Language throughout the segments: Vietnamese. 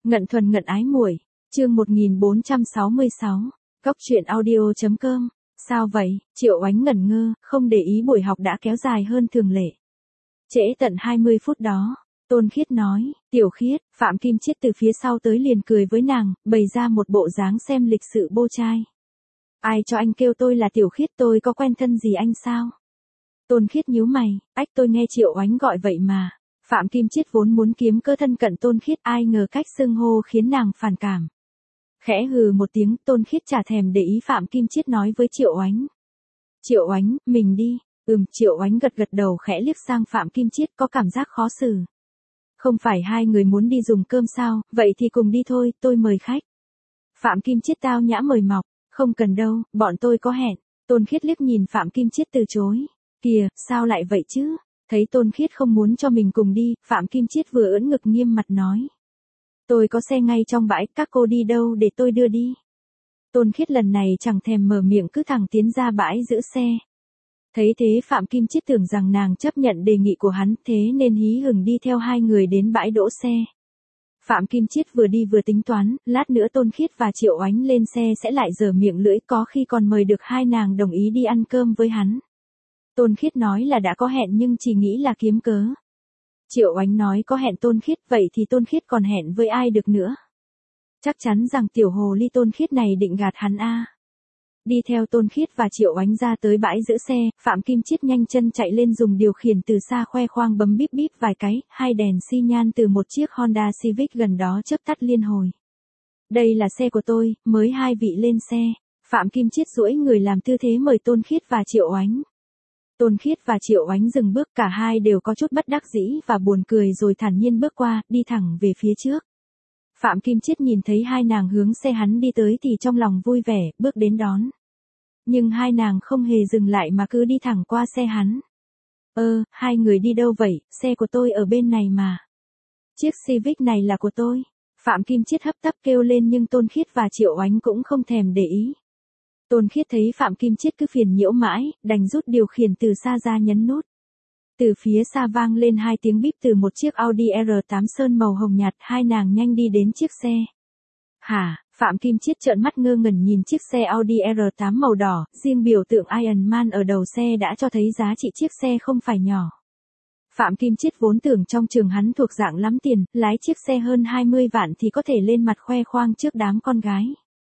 Ngận thuần ngận ái muội, chương 1466, Cóc truyện audio.com. Sao vậy? Triệu Oánh ngẩn ngơ, không để ý buổi học đã kéo dài hơn thường lệ. Trễ tận 20 phút đó, Tôn Khiết nói, Tiểu Khiết, Phạm Kim Chiết từ phía sau tới liền cười với nàng, bày ra một bộ dáng xem lịch sự bô trai. Ai cho anh kêu tôi là Tiểu Khiết, tôi có quen thân gì anh sao? Tôn Khiết nhíu mày, ách tôi nghe Triệu Oánh gọi vậy mà. Phạm Kim Chiết vốn muốn kiếm cơ thân cận Tôn Khiết, ai ngờ cách xưng hô khiến nàng phản cảm. Khẽ hừ một tiếng, Tôn Khiết chả thèm để ý Phạm Kim Chiết nói với Triệu Oánh. Triệu Oánh, mình đi. Triệu Oánh gật gật đầu khẽ liếc sang Phạm Kim Chiết, có cảm giác khó xử. Không phải hai người muốn đi dùng cơm sao, vậy thì cùng đi thôi, tôi mời khách. Phạm Kim Chiết tao nhã mời mọc, không cần đâu, bọn tôi có hẹn. Tôn Khiết liếc nhìn Phạm Kim Chiết từ chối. Kìa, sao lại vậy chứ? Thấy Tôn Khiết không muốn cho mình cùng đi, Phạm Kim Chiết vừa ưỡn ngực nghiêm mặt nói. Tôi có xe ngay trong bãi, các cô đi đâu để tôi đưa đi. Tôn Khiết lần này chẳng thèm mở miệng cứ thẳng tiến ra bãi giữ xe. Thấy thế Phạm Kim Chiết tưởng rằng nàng chấp nhận đề nghị của hắn, thế nên hí hửng đi theo hai người đến bãi đỗ xe. Phạm Kim Chiết vừa đi vừa tính toán, lát nữa Tôn Khiết và Triệu Oánh lên xe sẽ lại dở miệng lưỡi, có khi còn mời được hai nàng đồng ý đi ăn cơm với hắn. Tôn Khiết nói là đã có hẹn nhưng chỉ nghĩ là kiếm cớ. Triệu Oánh nói có hẹn Tôn Khiết, vậy thì Tôn Khiết còn hẹn với ai được nữa. Chắc chắn rằng tiểu hồ ly Tôn Khiết này định gạt hắn a. Đi theo Tôn Khiết và Triệu Oánh ra tới bãi giữ xe, Phạm Kim Chiết nhanh chân chạy lên dùng điều khiển từ xa khoe khoang bấm bíp bíp vài cái, hai đèn xi nhan từ một chiếc Honda Civic gần đó chớp tắt liên hồi. Đây là xe của tôi, mới hai vị lên xe. Phạm Kim Chiết duỗi người làm tư thế mời Tôn Khiết và Triệu Oánh. Tôn Khiết và Triệu Oánh dừng bước, cả hai đều có chút bất đắc dĩ và buồn cười rồi thản nhiên bước qua, đi thẳng về phía trước. Phạm Kim Chiết nhìn thấy hai nàng hướng xe hắn đi tới thì trong lòng vui vẻ, bước đến đón. Nhưng hai nàng không hề dừng lại mà cứ đi thẳng qua xe hắn. Hai người đi đâu vậy, xe của tôi ở bên này mà. Chiếc Civic này là của tôi. Phạm Kim Chiết hấp tấp kêu lên nhưng Tôn Khiết và Triệu Oánh cũng không thèm để ý. Tôn Khiết thấy Phạm Kim Chiết cứ phiền nhiễu mãi, đành rút điều khiển từ xa ra nhấn nút. Từ phía xa vang lên hai tiếng bíp từ một chiếc Audi R8 sơn màu hồng nhạt, hai nàng nhanh đi đến chiếc xe. Hả? Phạm Kim Chiết trợn mắt ngơ ngẩn nhìn chiếc xe Audi R8 màu đỏ, riêng biểu tượng Iron Man ở đầu xe đã cho thấy giá trị chiếc xe không phải nhỏ. Phạm Kim Chiết vốn tưởng trong trường hắn thuộc dạng lắm tiền, lái chiếc xe hơn 20 vạn thì có thể lên mặt khoe khoang trước đám con gái.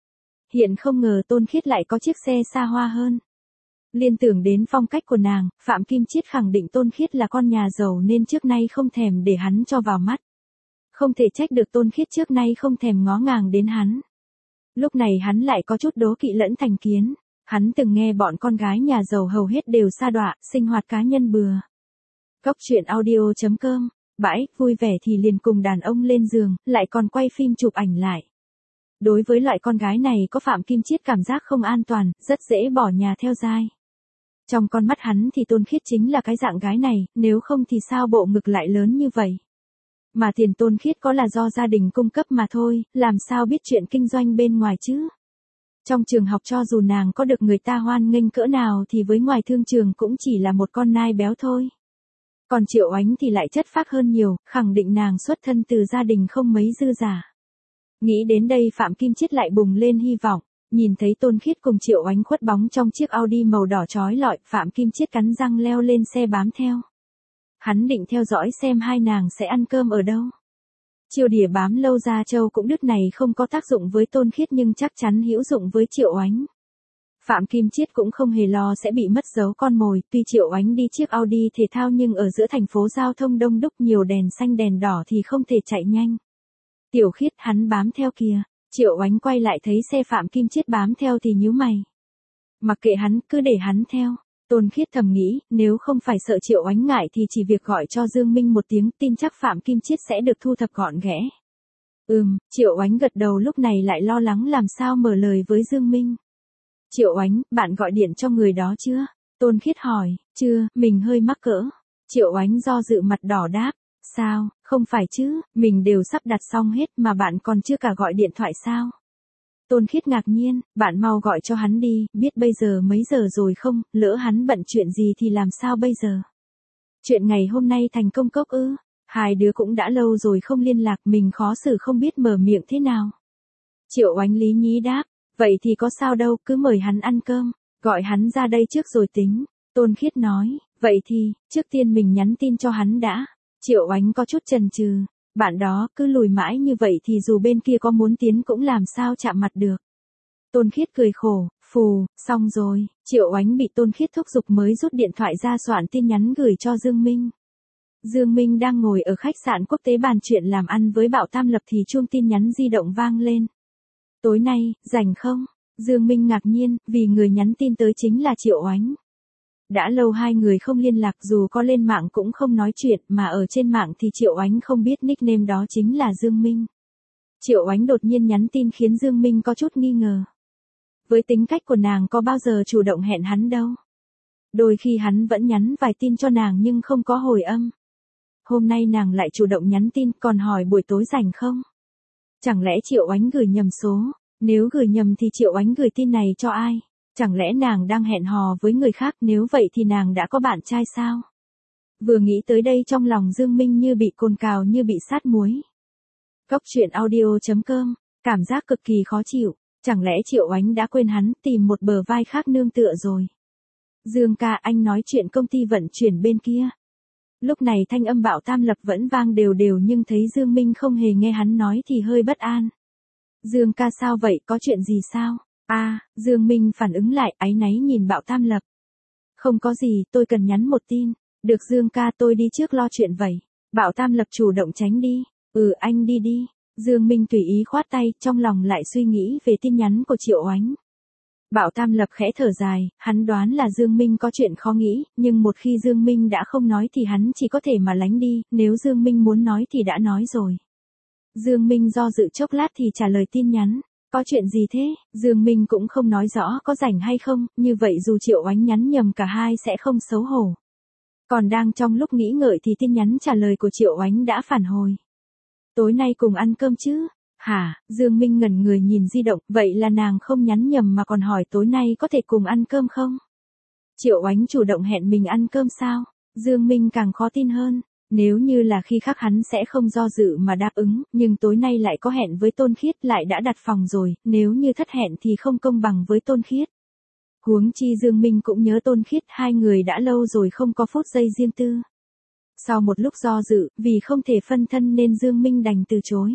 Hiện không ngờ Tôn Khiết lại có chiếc xe xa hoa hơn. Liên tưởng đến phong cách của nàng, Phạm Kim Chiết khẳng định Tôn Khiết là con nhà giàu nên trước nay không thèm để hắn cho vào mắt. Không thể trách được Tôn Khiết trước nay không thèm ngó ngàng đến hắn. Lúc này hắn lại có chút đố kỵ lẫn thành kiến. Hắn từng nghe bọn con gái nhà giàu hầu hết đều sa đọa, sinh hoạt cá nhân bừa. Cóc truyện audio.com, bãi, vui vẻ thì liền cùng đàn ông lên giường, lại còn quay phim chụp ảnh lại. Đối với loại con gái này có Phạm Kim Chiết cảm giác không an toàn, rất dễ bỏ nhà theo dai. Trong con mắt hắn thì Tôn Khiết chính là cái dạng gái này, nếu không thì sao bộ ngực lại lớn như vậy. Mà tiền Tôn Khiết có là do gia đình cung cấp mà thôi, làm sao biết chuyện kinh doanh bên ngoài chứ. Trong trường học cho dù nàng có được người ta hoan nghênh cỡ nào thì với ngoài thương trường cũng chỉ là một con nai béo thôi. Còn Triệu Oánh thì lại chất phác hơn nhiều, khẳng định nàng xuất thân từ gia đình không mấy dư giả. Nghĩ đến đây Phạm Kim Chiết lại bùng lên hy vọng, nhìn thấy Tôn Khiết cùng Triệu Oánh khuất bóng trong chiếc Audi màu đỏ chói lọi, Phạm Kim Chiết cắn răng leo lên xe bám theo. Hắn định theo dõi xem hai nàng sẽ ăn cơm ở đâu. Chiêu đỉa bám lâu ra châu cũng đứt này không có tác dụng với Tôn Khiết nhưng chắc chắn hữu dụng với Triệu Oánh. Phạm Kim Chiết cũng không hề lo sẽ bị mất dấu con mồi, tuy Triệu Oánh đi chiếc Audi thể thao nhưng ở giữa thành phố giao thông đông đúc nhiều đèn xanh đèn đỏ thì không thể chạy nhanh. Tiểu Khiết, hắn bám theo kìa. Triệu Oánh quay lại thấy xe Phạm Kim Chiết bám theo thì nhíu mày. Mặc kệ hắn, cứ để hắn theo. Tôn Khiết thầm nghĩ, nếu không phải sợ Triệu Oánh ngại thì chỉ việc gọi cho Dương Minh một tiếng, tin chắc Phạm Kim Chiết sẽ được thu thập gọn ghẽ. Triệu Oánh gật đầu, lúc này lại lo lắng làm sao mở lời với Dương Minh. Triệu Oánh, bạn gọi điện cho người đó chưa? Tôn Khiết hỏi, chưa, mình hơi mắc cỡ. Triệu Oánh do dự mặt đỏ đáp, sao, không phải chứ, mình đều sắp đặt xong hết mà bạn còn chưa cả gọi điện thoại sao? Tôn Khiết ngạc nhiên, bạn mau gọi cho hắn đi, biết bây giờ mấy giờ rồi không, lỡ hắn bận chuyện gì thì làm sao bây giờ? Chuyện ngày hôm nay thành công cốc ư? Hai đứa cũng đã lâu rồi không liên lạc, mình khó xử không biết mở miệng thế nào. Triệu Oánh lý nhí đáp, vậy thì có sao đâu, cứ mời hắn ăn cơm, gọi hắn ra đây trước rồi tính. Tôn Khiết nói, vậy thì, trước tiên mình nhắn tin cho hắn đã. Triệu Oánh có chút chần chừ, bạn đó cứ lùi mãi như vậy thì dù bên kia có muốn tiến cũng làm sao chạm mặt được. Tôn Khiết cười khổ, phù, xong rồi, Triệu Oánh bị Tôn Khiết thúc giục mới rút điện thoại ra soạn tin nhắn gửi cho Dương Minh. Dương Minh đang ngồi ở khách sạn quốc tế bàn chuyện làm ăn với Bảo Tam Lập thì chuông tin nhắn di động vang lên. Tối nay, rảnh không? Dương Minh ngạc nhiên, vì người nhắn tin tới chính là Triệu Oánh. Đã lâu hai người không liên lạc, dù có lên mạng cũng không nói chuyện, mà ở trên mạng thì Triệu Oánh không biết nickname đó chính là Dương Minh. Triệu Oánh đột nhiên nhắn tin khiến Dương Minh có chút nghi ngờ. Với tính cách của nàng có bao giờ chủ động hẹn hắn đâu. Đôi khi hắn vẫn nhắn vài tin cho nàng nhưng không có hồi âm. Hôm nay nàng lại chủ động nhắn tin còn hỏi buổi tối rảnh không? Chẳng lẽ Triệu Oánh gửi nhầm số? Nếu gửi nhầm thì Triệu Oánh gửi tin này cho ai? Chẳng lẽ nàng đang hẹn hò với người khác, nếu vậy thì nàng đã có bạn trai sao? Vừa nghĩ tới đây trong lòng Dương Minh như bị cồn cào như bị sát muối. Cốc truyện audio.com, cảm giác cực kỳ khó chịu, chẳng lẽ Triệu Oánh đã quên hắn, tìm một bờ vai khác nương tựa rồi? Dương ca, anh nói chuyện công ty vận chuyển bên kia. Lúc này thanh âm Bảo Tam Lập vẫn vang đều đều nhưng thấy Dương Minh không hề nghe hắn nói thì hơi bất an. Dương ca sao vậy, có chuyện gì sao? Dương Minh phản ứng lại, áy náy nhìn Bảo Tam Lập. Không có gì, tôi cần nhắn một tin. Được Dương ca, tôi đi trước lo chuyện vậy. Bảo Tam Lập chủ động tránh đi. Anh đi đi. Dương Minh tùy ý khoát tay, trong lòng lại suy nghĩ về tin nhắn của Triệu Oánh. Bảo Tam Lập khẽ thở dài, hắn đoán là Dương Minh có chuyện khó nghĩ, nhưng một khi Dương Minh đã không nói thì hắn chỉ có thể mà lánh đi, nếu Dương Minh muốn nói thì đã nói rồi. Dương Minh do dự chốc lát thì trả lời tin nhắn. Có chuyện gì thế? Dương Minh cũng không nói rõ có rảnh hay không, như vậy dù Triệu Oánh nhắn nhầm cả hai sẽ không xấu hổ. Còn đang trong lúc nghĩ ngợi thì tin nhắn trả lời của Triệu Oánh đã phản hồi. Tối nay cùng ăn cơm chứ? Hả? Dương Minh ngẩn người nhìn di động, vậy là nàng không nhắn nhầm mà còn hỏi tối nay có thể cùng ăn cơm không? Triệu Oánh chủ động hẹn mình ăn cơm sao? Dương Minh càng khó tin hơn. Nếu như là khi khác hắn sẽ không do dự mà đáp ứng, nhưng tối nay lại có hẹn với Tôn Khiết, lại đã đặt phòng rồi, nếu như thất hẹn thì không công bằng với Tôn Khiết. Huống chi Dương Minh cũng nhớ Tôn Khiết, hai người đã lâu rồi không có phút giây riêng tư. Sau một lúc do dự, vì không thể phân thân nên Dương Minh đành từ chối.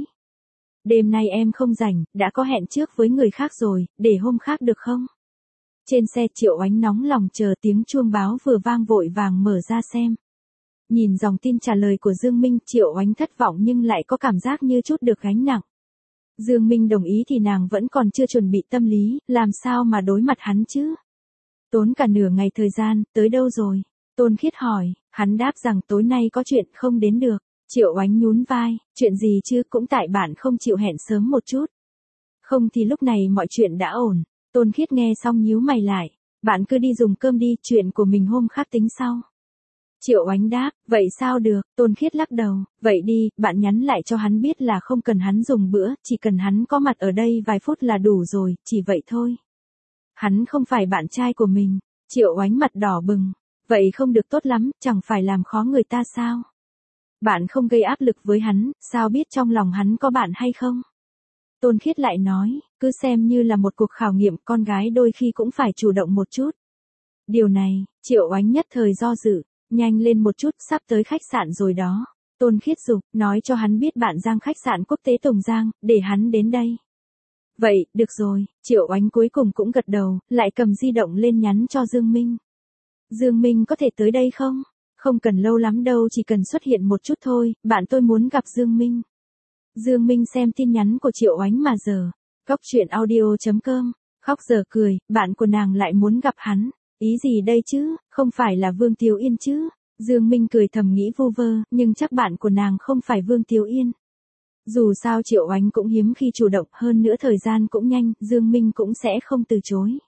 Đêm nay em không rảnh, đã có hẹn trước với người khác rồi, để hôm khác được không? Trên xe Triệu Oánh nóng lòng chờ tiếng chuông báo vừa vang vội vàng mở ra xem. Nhìn dòng tin trả lời của Dương Minh, Triệu Oánh thất vọng nhưng lại có cảm giác như chút được gánh nặng. Dương Minh đồng ý thì nàng vẫn còn chưa chuẩn bị tâm lý, làm sao mà đối mặt hắn chứ? Tốn cả nửa ngày thời gian, tới đâu rồi? Tôn Khiết hỏi, hắn đáp rằng tối nay có chuyện không đến được. Triệu Oánh nhún vai, chuyện gì chứ, cũng tại bạn không chịu hẹn sớm một chút. Không thì lúc này mọi chuyện đã ổn. Tôn Khiết nghe xong nhíu mày lại, bạn cứ đi dùng cơm đi, chuyện của mình hôm khác tính sau. Triệu Oánh đáp, vậy sao được? Tôn Khiết lắc đầu, vậy đi, bạn nhắn lại cho hắn biết là không cần hắn dùng bữa, chỉ cần hắn có mặt ở đây vài phút là đủ rồi, chỉ vậy thôi. Hắn không phải bạn trai của mình. Triệu Oánh mặt đỏ bừng, vậy không được tốt lắm, chẳng phải làm khó người ta sao? Bạn không gây áp lực với hắn, sao biết trong lòng hắn có bạn hay không? Tôn Khiết lại nói, cứ xem như là một cuộc khảo nghiệm, con gái đôi khi cũng phải chủ động một chút. Điều này, Triệu Oánh nhất thời do dự. Nhanh lên một chút, sắp tới khách sạn rồi đó. Tôn Khiết giục, nói cho hắn biết bạn Giang khách sạn quốc tế Tùng Giang, để hắn đến đây. Vậy, được rồi, Triệu Oánh cuối cùng cũng gật đầu, lại cầm di động lên nhắn cho Dương Minh. Dương Minh có thể tới đây không? Không cần lâu lắm đâu, chỉ cần xuất hiện một chút thôi, bạn tôi muốn gặp Dương Minh. Dương Minh xem tin nhắn của Triệu Oánh mà giờ. Cốc truyện audio.com, khóc giờ cười, bạn của nàng lại muốn gặp hắn. Ý gì đây chứ, không phải là Vương Tiếu Yên chứ? Dương Minh cười thầm nghĩ vu vơ, nhưng chắc bạn của nàng không phải Vương Tiếu Yên. Dù sao Triệu Oánh cũng hiếm khi chủ động, hơn nữa thời gian cũng nhanh, Dương Minh cũng sẽ không từ chối.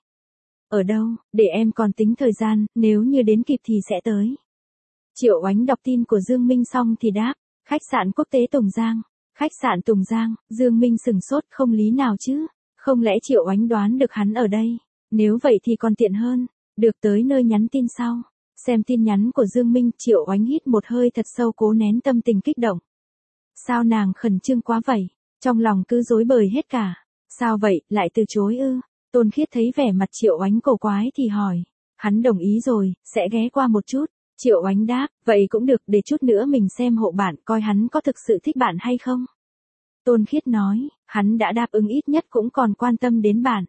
Ở đâu, để em còn tính thời gian, nếu như đến kịp thì sẽ tới. Triệu Oánh đọc tin của Dương Minh xong thì đáp, khách sạn quốc tế Tùng Giang. Khách sạn Tùng Giang, Dương Minh sừng sốt, không lý nào chứ, không lẽ Triệu Oánh đoán được hắn ở đây? Nếu vậy thì còn tiện hơn. Được, tới nơi nhắn tin sau. Xem tin nhắn của Dương Minh, Triệu Oánh hít một hơi thật sâu cố nén tâm tình kích động. Sao nàng khẩn trương quá vậy? Trong lòng cứ rối bời hết cả. Sao vậy, lại từ chối ư? Tôn Khiết thấy vẻ mặt Triệu Oánh cổ quái thì hỏi. Hắn đồng ý rồi, sẽ ghé qua một chút. Triệu Oánh đáp, vậy cũng được, để chút nữa mình xem hộ bạn coi hắn có thực sự thích bạn hay không. Tôn Khiết nói, hắn đã đáp ứng ít nhất cũng còn quan tâm đến bạn.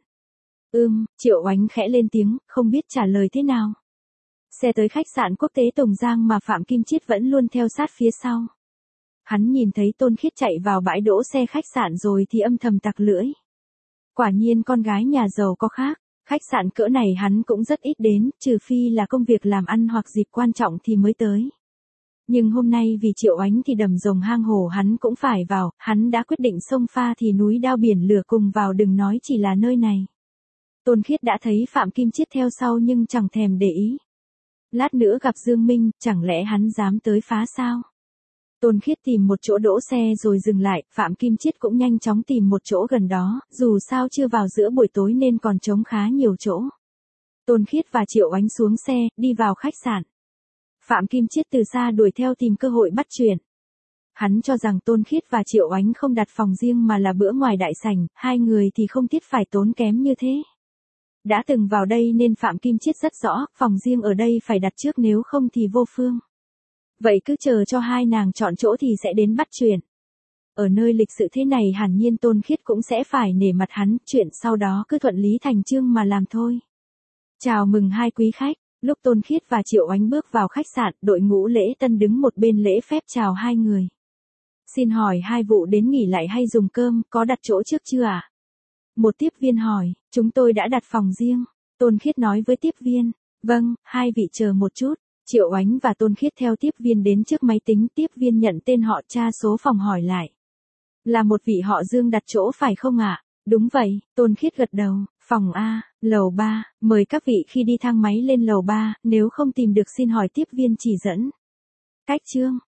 Triệu Oánh khẽ lên tiếng, không biết trả lời thế nào. Xe tới khách sạn quốc tế Tùng Giang mà Phạm Kim Chiết vẫn luôn theo sát phía sau. Hắn nhìn thấy Tôn Khiết chạy vào bãi đỗ xe khách sạn rồi thì âm thầm tặc lưỡi. Quả nhiên con gái nhà giàu có khác, khách sạn cỡ này hắn cũng rất ít đến, trừ phi là công việc làm ăn hoặc dịp quan trọng thì mới tới. Nhưng hôm nay vì Triệu Oánh thì đầm rồng hang hổ hắn cũng phải vào, hắn đã quyết định xông pha thì núi đao biển lửa cùng vào, đừng nói chỉ là nơi này. Tôn Khiết đã thấy Phạm Kim Chiết theo sau nhưng chẳng thèm để ý. Lát nữa gặp Dương Minh, chẳng lẽ hắn dám tới phá sao? Tôn Khiết tìm một chỗ đỗ xe rồi dừng lại, Phạm Kim Chiết cũng nhanh chóng tìm một chỗ gần đó, dù sao chưa vào giữa buổi tối nên còn trống khá nhiều chỗ. Tôn Khiết và Triệu Oánh xuống xe, đi vào khách sạn. Phạm Kim Chiết từ xa đuổi theo tìm cơ hội bắt chuyện. Hắn cho rằng Tôn Khiết và Triệu Oánh không đặt phòng riêng mà là bữa ngoài đại sảnh, hai người thì không thiết phải tốn kém như thế. Đã từng vào đây nên Phạm Kim Chiết rất rõ, phòng riêng ở đây phải đặt trước nếu không thì vô phương. Vậy cứ chờ cho hai nàng chọn chỗ thì sẽ đến bắt chuyện. Ở nơi lịch sự thế này hẳn nhiên Tôn Khiết cũng sẽ phải nể mặt hắn, chuyện sau đó cứ thuận lý thành chương mà làm thôi. Chào mừng hai quý khách, lúc Tôn Khiết và Triệu Oánh bước vào khách sạn, đội ngũ lễ tân đứng một bên lễ phép chào hai người. Xin hỏi hai vụ đến nghỉ lại hay dùng cơm, có đặt chỗ trước chưa ạ? Một tiếp viên hỏi, chúng tôi đã đặt phòng riêng. Tôn Khiết nói với tiếp viên, vâng, hai vị chờ một chút. Triệu Oánh và Tôn Khiết theo tiếp viên đến trước máy tính, tiếp viên nhận tên họ, tra số phòng hỏi lại. Là một vị họ Dương đặt chỗ phải không ạ? Đúng vậy, Tôn Khiết gật đầu, phòng A, lầu 3, mời các vị khi đi thang máy lên lầu 3, nếu không tìm được xin hỏi tiếp viên chỉ dẫn. Cách chương